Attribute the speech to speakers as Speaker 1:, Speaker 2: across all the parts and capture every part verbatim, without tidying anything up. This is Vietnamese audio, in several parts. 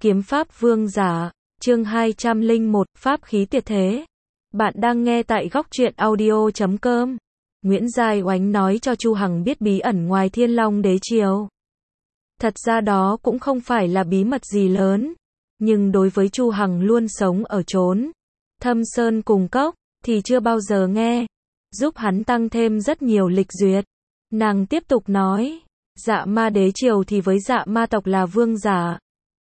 Speaker 1: Kiếm pháp vương giả, chương hai trăm lẻ một, pháp khí tuyệt thế. Bạn đang nghe tại góc truyện audio chấm com. Nguyễn Giai Oánh nói cho Chu Hằng biết bí ẩn ngoài Thiên Long Đế Triều. Thật ra đó cũng không phải là bí mật gì lớn, nhưng đối với Chu Hằng luôn sống ở chốn thâm sơn cùng cốc, thì chưa bao giờ nghe, giúp hắn tăng thêm rất nhiều lịch duyệt. Nàng tiếp tục nói, Dạ Ma Đế Triều thì với Dạ Ma tộc là vương giả.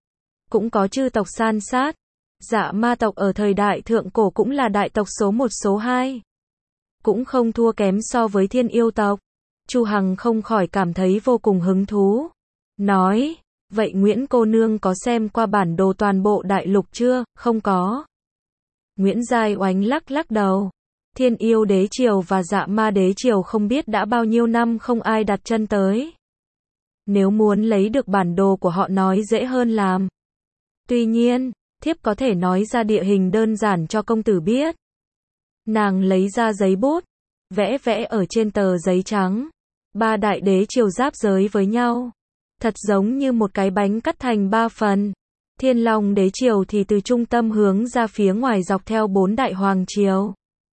Speaker 1: Cũng có chư tộc san sát. Dạ Ma tộc ở thời đại thượng cổ cũng là đại tộc số một số hai. Cũng không thua kém so với Thiên Yêu tộc. Chu Hằng không khỏi cảm thấy vô cùng hứng thú. Nói, vậy Nguyễn cô nương có xem qua bản đồ toàn bộ đại lục chưa? Không có. Nguyễn Giai Oánh lắc lắc đầu. Thiên Yêu Đế Triều và Dạ Ma Đế Triều không biết đã bao nhiêu năm không ai đặt chân tới. Nếu muốn lấy được bản đồ của họ nói dễ hơn làm. Tuy nhiên, thiếp có thể nói ra địa hình đơn giản cho công tử biết. Nàng lấy ra giấy bút, vẽ vẽ ở trên tờ giấy trắng. Ba đại đế triều giáp giới với nhau. Thật giống như một cái bánh cắt thành ba phần. Thiên Long Đế Triều thì từ trung tâm hướng ra phía ngoài dọc theo bốn đại hoàng triều.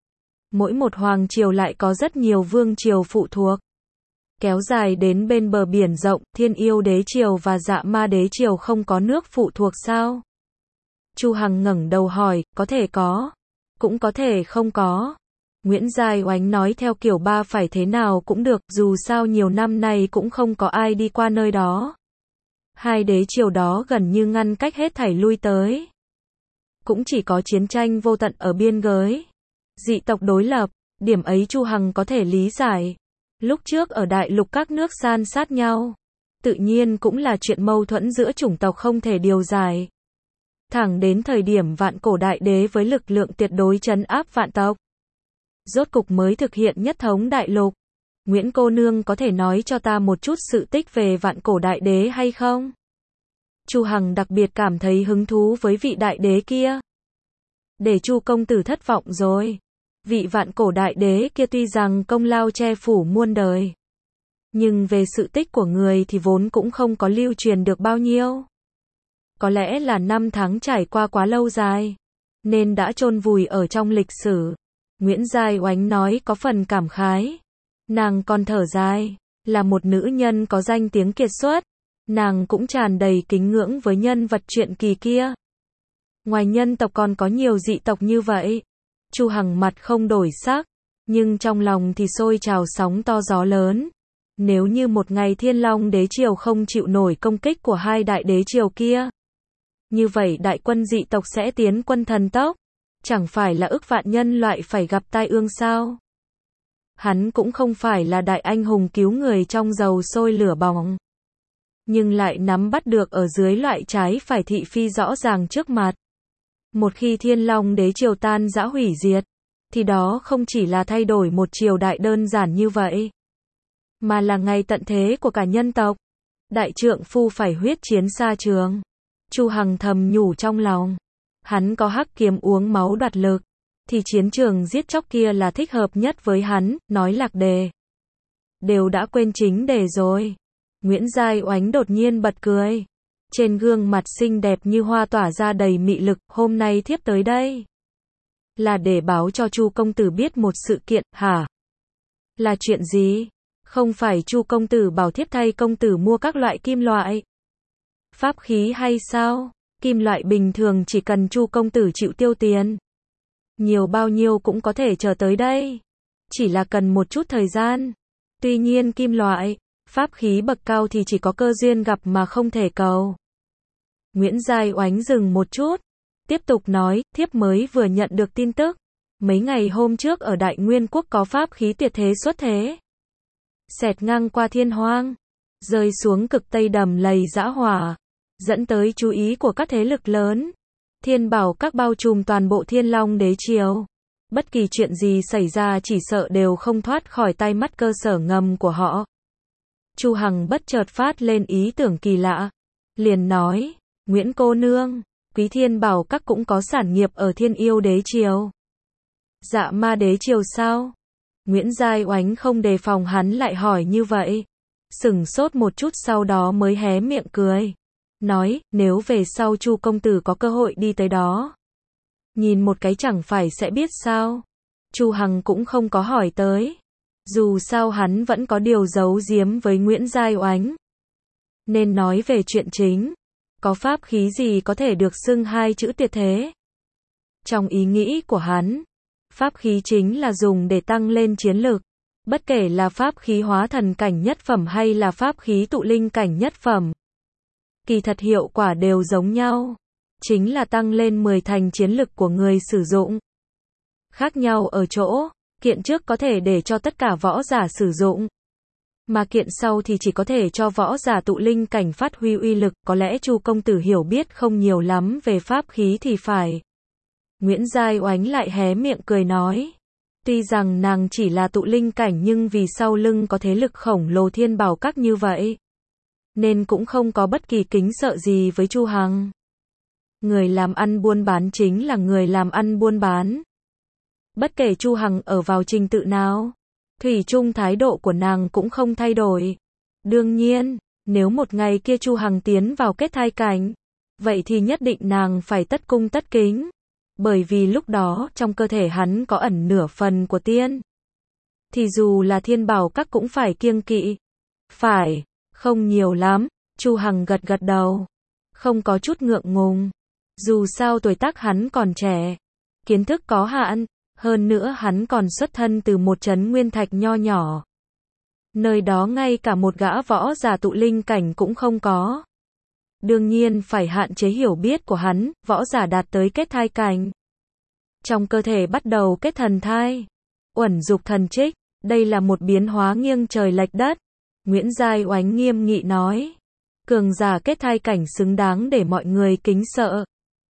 Speaker 1: Mỗi một hoàng triều lại có rất nhiều vương triều phụ thuộc. Kéo dài đến bên bờ biển rộng, Thiên Yêu Đế Triều và Dạ Ma Đế Triều không có nước phụ thuộc sao? Chu Hằng ngẩng đầu hỏi, có thể có, cũng có thể không có. Nguyễn Giai Oánh nói theo kiểu ba phải thế nào cũng được, dù sao nhiều năm nay cũng không có ai đi qua nơi đó. Hai đế triều đó gần như ngăn cách hết thảy lui tới. Cũng chỉ có chiến tranh vô tận ở biên giới. Dị tộc đối lập, điểm ấy Chu Hằng có thể lý giải. Lúc trước ở đại lục các nước san sát nhau, tự nhiên cũng là chuyện mâu thuẫn giữa chủng tộc không thể điều giải. Thẳng đến thời điểm vạn cổ đại đế với lực lượng tuyệt đối trấn áp vạn tộc, rốt cục mới thực hiện nhất thống đại lục. Nguyễn cô nương có thể nói cho ta một chút sự tích về vạn cổ đại đế hay không? Chu Hằng đặc biệt cảm thấy hứng thú với vị đại đế kia. Để Chu công tử thất vọng rồi. Vị vạn cổ đại đế kia tuy rằng công lao che phủ muôn đời, nhưng về sự tích của người thì vốn cũng không có lưu truyền được bao nhiêu. Có lẽ là năm tháng trải qua quá lâu dài, nên đã chôn vùi ở trong lịch sử. Nguyễn Giai Oánh nói có phần cảm khái. Nàng còn thở dài, là một nữ nhân có danh tiếng kiệt xuất, nàng cũng tràn đầy kính ngưỡng với nhân vật truyện kỳ kia. Ngoài nhân tộc còn có nhiều dị tộc như vậy. Chu Hằng mặt không đổi sắc, nhưng trong lòng thì sôi trào sóng to gió lớn. Nếu như một ngày Thiên Long Đế Triều không chịu nổi công kích của hai đại đế triều kia, như vậy đại quân dị tộc sẽ tiến quân thần tốc, chẳng phải là ức vạn nhân loại phải gặp tai ương sao? Hắn cũng không phải là đại anh hùng cứu người trong dầu sôi lửa bỏng, nhưng lại nắm bắt được ở dưới loại trái phải thị phi rõ ràng trước mặt. Một khi Thiên Long Đế Triều tan rã hủy diệt, thì đó không chỉ là thay đổi một triều đại đơn giản như vậy, mà là ngày tận thế của cả nhân tộc. Đại trượng phu phải huyết chiến xa trường. Chu Hằng thầm nhủ trong lòng, hắn có hắc kiếm uống máu đoạt lực, thì chiến trường giết chóc kia là thích hợp nhất với hắn. Nói lạc đề, đều đã quên chính đề rồi. Nguyễn Giai Oánh đột nhiên bật cười. Trên gương mặt xinh đẹp như hoa tỏa ra đầy mị lực. Hôm nay thiếp tới đây là để báo cho Chu công tử biết một sự kiện. Hả? Là chuyện gì? Không phải Chu công tử bảo thiếp thay công tử mua các loại kim loại pháp khí hay sao? Kim loại bình thường chỉ cần Chu công tử chịu tiêu tiền, nhiều bao nhiêu cũng có thể chờ tới đây. Chỉ là cần một chút thời gian. Tuy nhiên kim loại, pháp khí bậc cao thì chỉ có cơ duyên gặp mà không thể cầu. Nguyễn Giai Oánh dừng một chút, tiếp tục nói, thiếp mới vừa nhận được tin tức. Mấy ngày hôm trước ở Đại Nguyên Quốc có pháp khí tuyệt thế xuất thế. Xẹt ngang qua thiên hoang, rơi xuống cực Tây đầm lầy dã hỏa, dẫn tới chú ý của các thế lực lớn. Thiên bảo các bao trùm toàn bộ Thiên Long Đế Triều. Bất kỳ chuyện gì xảy ra chỉ sợ đều không thoát khỏi tay mắt cơ sở ngầm của họ. Chu Hằng bất chợt phát lên ý tưởng kỳ lạ. Liền nói, Nguyễn cô nương, Quý Thiên bảo các cũng có sản nghiệp ở Thiên Yêu Đế Triều. Dạ Ma Đế Triều sao? Nguyễn Giai Oánh không đề phòng hắn lại hỏi như vậy. Sửng sốt một chút sau đó mới hé miệng cười. nói, nếu về sau Chu công tử có cơ hội đi tới đó, nhìn một cái chẳng phải sẽ biết sao. Chu Hằng cũng không có hỏi tới. Dù sao hắn vẫn có điều giấu giếm với Nguyễn Giai Oánh. Nên nói về chuyện chính. Có pháp khí gì có thể được xưng hai chữ tuyệt thế? Trong ý nghĩ của hắn, pháp khí chính là dùng để tăng lên chiến lực. Bất kể là pháp khí hóa thần cảnh nhất phẩm hay là pháp khí tụ linh cảnh nhất phẩm. Kỳ thật hiệu quả đều giống nhau. Chính là tăng lên mười thành chiến lực của người sử dụng. Khác nhau ở chỗ, kiện trước có thể để cho tất cả võ giả sử dụng. Mà kiện sau thì chỉ có thể cho võ giả tụ linh cảnh phát huy uy lực. Có lẽ Chu công tử hiểu biết không nhiều lắm về pháp khí thì phải. Nguyễn Giai Oánh lại hé miệng cười nói. Tuy rằng nàng chỉ là tụ linh cảnh nhưng vì sau lưng có thế lực khổng lồ Thiên Bảo Các như vậy, nên cũng không có bất kỳ kính sợ gì với Chu Hằng. Người làm ăn buôn bán chính là người làm ăn buôn bán. Bất kể Chu Hằng ở vào trình tự nào, thủy chung thái độ của nàng cũng không thay đổi. Đương nhiên, nếu một ngày kia Chu Hằng tiến vào kết thai cảnh, vậy thì nhất định nàng phải tất cung tất kính. Bởi vì lúc đó trong cơ thể hắn có ẩn nửa phần của tiên. Thì dù là Thiên Bảo Các cũng phải kiêng kỵ. Phải, không nhiều lắm. Chu Hằng gật gật đầu. Không có chút ngượng ngùng. Dù sao tuổi tác hắn còn trẻ. Kiến thức có hạn. Hơn nữa hắn còn xuất thân từ một trấn nguyên thạch nho nhỏ. Nơi đó ngay cả một gã võ giả tụ linh cảnh cũng không có. Đương nhiên phải hạn chế hiểu biết của hắn, võ giả đạt tới kết thai cảnh. Trong cơ thể bắt đầu kết thần thai. Uẩn dục thần trích, đây là một biến hóa nghiêng trời lệch đất. Nguyễn Giai Oánh nghiêm nghị nói. Cường giả kết thai cảnh xứng đáng để mọi người kính sợ.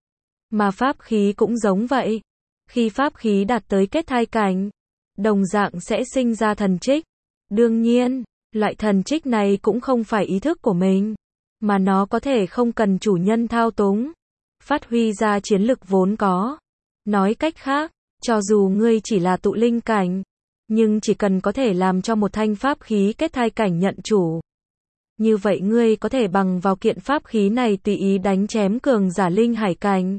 Speaker 1: Mà pháp khí cũng giống vậy. Khi pháp khí đạt tới kết thai cảnh, đồng dạng sẽ sinh ra thần trích. Đương nhiên, loại thần trích này cũng không phải ý thức của mình, mà nó có thể không cần chủ nhân thao túng, phát huy ra chiến lực vốn có. Nói cách khác, cho dù ngươi chỉ là tụ linh cảnh, nhưng chỉ cần có thể làm cho một thanh pháp khí kết thai cảnh nhận chủ. Như vậy ngươi có thể bằng vào kiện pháp khí này tùy ý đánh chém cường giả linh hải cảnh,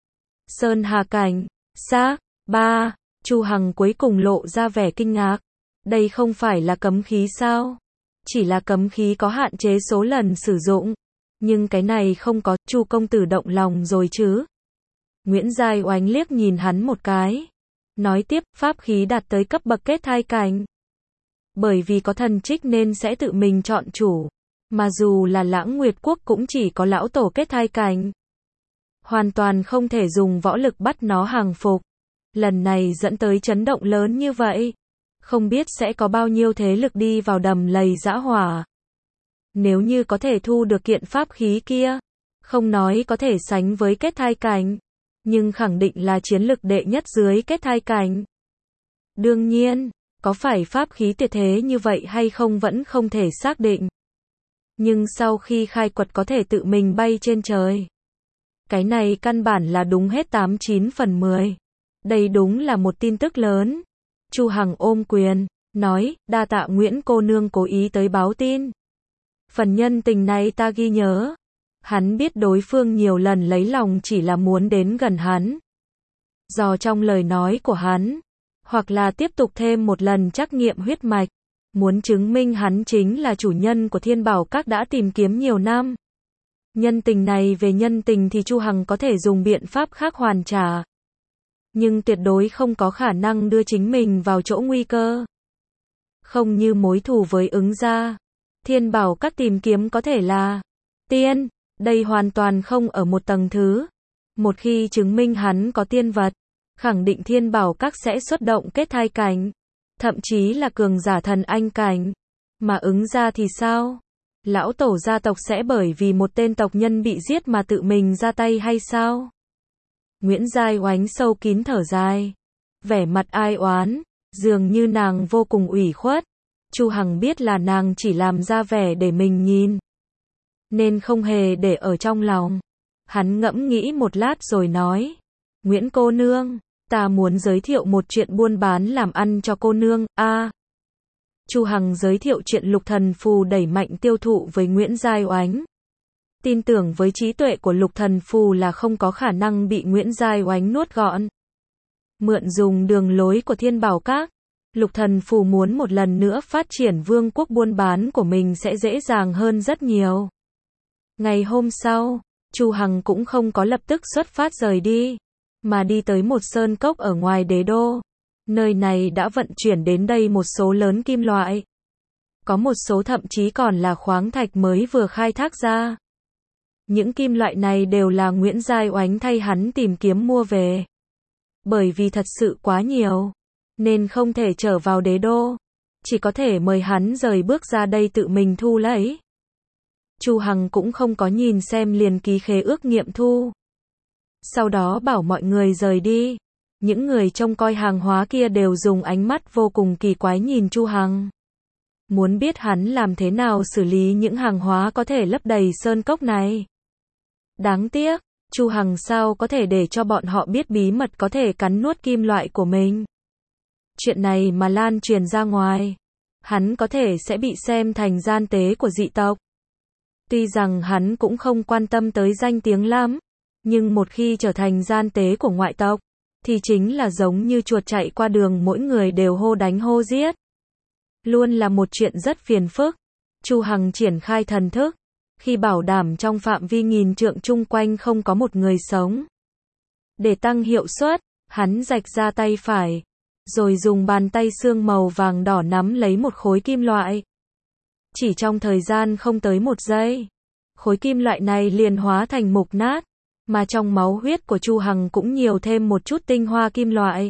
Speaker 1: sơn hà cảnh. Xác, ba, Chu Hằng cuối cùng lộ ra vẻ kinh ngạc. Đây không phải là cấm khí sao? Chỉ là cấm khí có hạn chế số lần sử dụng. Nhưng cái này không có, Chu công tử động lòng rồi chứ? Nguyễn Giai Oánh liếc nhìn hắn một cái. Nói tiếp, pháp khí đạt tới cấp bậc kết thai cảnh. Bởi vì có thần trích nên sẽ tự mình chọn chủ. Mà dù là Lãng Nguyệt Quốc cũng chỉ có lão tổ kết thai cảnh. Hoàn toàn không thể dùng võ lực bắt nó hàng phục. Lần này dẫn tới chấn động lớn như vậy. Không biết sẽ có bao nhiêu thế lực đi vào đầm lầy dã hỏa. Nếu như có thể thu được kiện pháp khí kia, không nói có thể sánh với kết thai cảnh, nhưng khẳng định là chiến lực đệ nhất dưới kết thai cảnh. Đương nhiên, có phải pháp khí tuyệt thế như vậy hay không vẫn không thể xác định. Nhưng sau khi khai quật có thể tự mình bay trên trời. Cái này căn bản là đúng hết tám chín phần mười. Đây đúng là một tin tức lớn. Chu Hằng ôm quyền, nói, đa tạ Nguyễn cô nương cố ý tới báo tin. Phần nhân tình này ta ghi nhớ. Hắn biết đối phương nhiều lần lấy lòng chỉ là muốn đến gần hắn. Do trong lời nói của hắn, hoặc là tiếp tục thêm một lần trắc nghiệm huyết mạch, muốn chứng minh hắn chính là chủ nhân của Thiên Bảo Các đã tìm kiếm nhiều năm. Nhân tình này về nhân tình thì Chu Hằng có thể dùng biện pháp khác hoàn trả. Nhưng tuyệt đối không có khả năng đưa chính mình vào chỗ nguy cơ. Không như mối thù với Ứng gia. Thiên Bảo Các tìm kiếm có thể là tiên, đây hoàn toàn không ở một tầng thứ. Một khi chứng minh hắn có tiên vật, khẳng định Thiên Bảo Các sẽ xuất động kết thai cảnh, thậm chí là cường giả thần anh cảnh. Mà Ứng gia thì sao? Lão tổ gia tộc sẽ bởi vì một tên tộc nhân bị giết mà tự mình ra tay hay sao? Nguyễn Giai Oánh sâu kín thở dài, vẻ mặt ai oán, dường như nàng vô cùng ủy khuất. Chu Hằng biết là nàng chỉ làm ra vẻ để mình nhìn, nên không hề để ở trong lòng. Hắn ngẫm nghĩ một lát rồi nói, Nguyễn cô nương, ta muốn giới thiệu một chuyện buôn bán làm ăn cho cô nương. A. À, Chu Hằng giới thiệu chuyện Lục Thần Phù đẩy mạnh tiêu thụ với Nguyễn Giai Oánh. Tin tưởng với trí tuệ của Lục Thần Phù là không có khả năng bị Nguyễn Giai Oánh nuốt gọn. Mượn dùng đường lối của Thiên Bảo Các, Lục Thần Phù muốn một lần nữa phát triển vương quốc buôn bán của mình sẽ dễ dàng hơn rất nhiều. Ngày hôm sau, Chu Hằng cũng không có lập tức xuất phát rời đi, mà đi tới một sơn cốc ở ngoài đế đô. Nơi này đã vận chuyển đến đây một số lớn kim loại. Có một số thậm chí còn là khoáng thạch mới vừa khai thác ra. Những kim loại này đều là Nguyễn Giai Oánh thay hắn tìm kiếm mua về. Bởi vì thật sự quá nhiều, nên không thể trở vào đế đô. Chỉ có thể mời hắn rời bước ra đây tự mình thu lấy. Chu Hằng cũng không có nhìn xem liền ký khế ước nghiệm thu. Sau đó bảo mọi người rời đi. Những người trông coi hàng hóa kia đều dùng ánh mắt vô cùng kỳ quái nhìn Chu Hằng. Muốn biết hắn làm thế nào xử lý những hàng hóa có thể lấp đầy sơn cốc này. Đáng tiếc, Chu Hằng sao có thể để cho bọn họ biết bí mật có thể cắn nuốt kim loại của mình. Chuyện này mà lan truyền ra ngoài, hắn có thể sẽ bị xem thành gian tế của dị tộc. Tuy rằng hắn cũng không quan tâm tới danh tiếng lắm, nhưng một khi trở thành gian tế của ngoại tộc, thì chính là giống như chuột chạy qua đường mỗi người đều hô đánh hô giết. Luôn là một chuyện rất phiền phức. Chu Hằng triển khai thần thức, khi bảo đảm trong phạm vi nghìn trượng chung quanh không có một người sống. Để tăng hiệu suất, hắn rạch ra tay phải, rồi dùng bàn tay xương màu vàng đỏ nắm lấy một khối kim loại. Chỉ trong thời gian không tới một giây, khối kim loại này liền hóa thành mục nát, mà trong máu huyết của Chu Hằng cũng nhiều thêm một chút tinh hoa kim loại.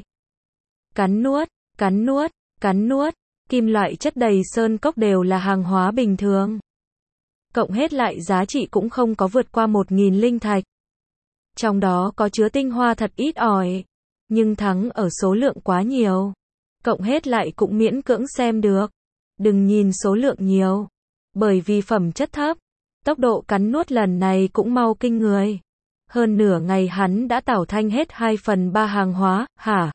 Speaker 1: Cắn nuốt, cắn nuốt, cắn nuốt, kim loại chất đầy sơn cốc đều là hàng hóa bình thường. Cộng hết lại giá trị cũng không có vượt qua một nghìn linh thạch. Trong đó có chứa tinh hoa thật ít ỏi, nhưng thắng ở số lượng quá nhiều. Cộng hết lại cũng miễn cưỡng xem được. Đừng nhìn số lượng nhiều, bởi vì phẩm chất thấp, tốc độ cắn nuốt lần này cũng mau kinh người. Hơn nửa ngày hắn đã tảo thanh hết hai phần ba hàng hóa, hả?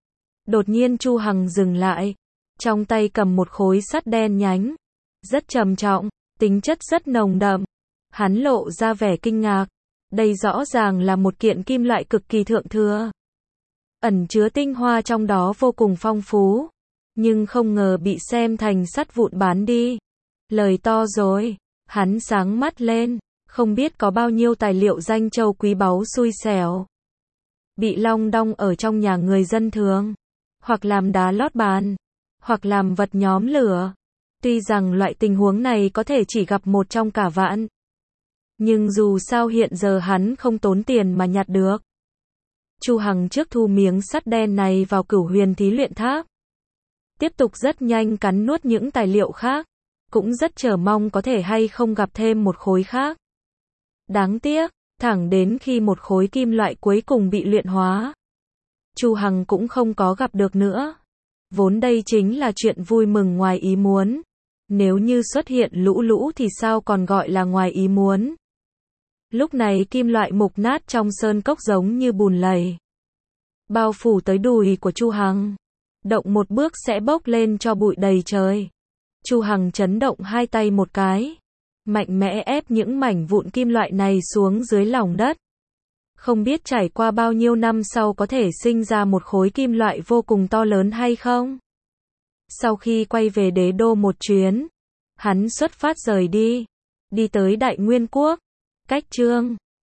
Speaker 1: Đột nhiên Chu Hằng dừng lại, trong tay cầm một khối sắt đen nhánh, rất trầm trọng, tính chất rất nồng đậm. Hắn lộ ra vẻ kinh ngạc, đây rõ ràng là một kiện kim loại cực kỳ thượng thừa. Ẩn chứa tinh hoa trong đó vô cùng phong phú, nhưng không ngờ bị xem thành sắt vụn bán đi. Lời to rồi, hắn sáng mắt lên, không biết có bao nhiêu tài liệu danh châu quý báu xui xẻo. Bị long đong ở trong nhà người dân thường, hoặc làm đá lót bàn, hoặc làm vật nhóm lửa. Tuy rằng loại tình huống này có thể chỉ gặp một trong cả vạn, nhưng dù sao hiện giờ hắn không tốn tiền mà nhặt được. Chu Hằng trước thu miếng sắt đen này vào Cửu Huyền Thí Luyện Tháp, tiếp tục rất nhanh cắn nuốt những tài liệu khác, cũng rất chờ mong có thể hay không gặp thêm một khối khác. Đáng tiếc, thẳng đến khi một khối kim loại cuối cùng bị luyện hóa, Chu Hằng cũng không có gặp được nữa. Vốn đây chính là chuyện vui mừng ngoài ý muốn. Nếu như xuất hiện lũ lũ thì sao còn gọi là ngoài ý muốn. Lúc này kim loại mục nát trong sơn cốc giống như bùn lầy, bao phủ tới đùi của Chu Hằng. Động một bước sẽ bốc lên cho bụi đầy trời. Chu Hằng chấn động hai tay một cái, mạnh mẽ ép những mảnh vụn kim loại này xuống dưới lòng đất. Không biết trải qua bao nhiêu năm sau có thể sinh ra một khối kim loại vô cùng to lớn hay không? Sau khi quay về đế đô một chuyến, hắn xuất phát rời đi, đi tới Đại Nguyên Quốc. Cách chương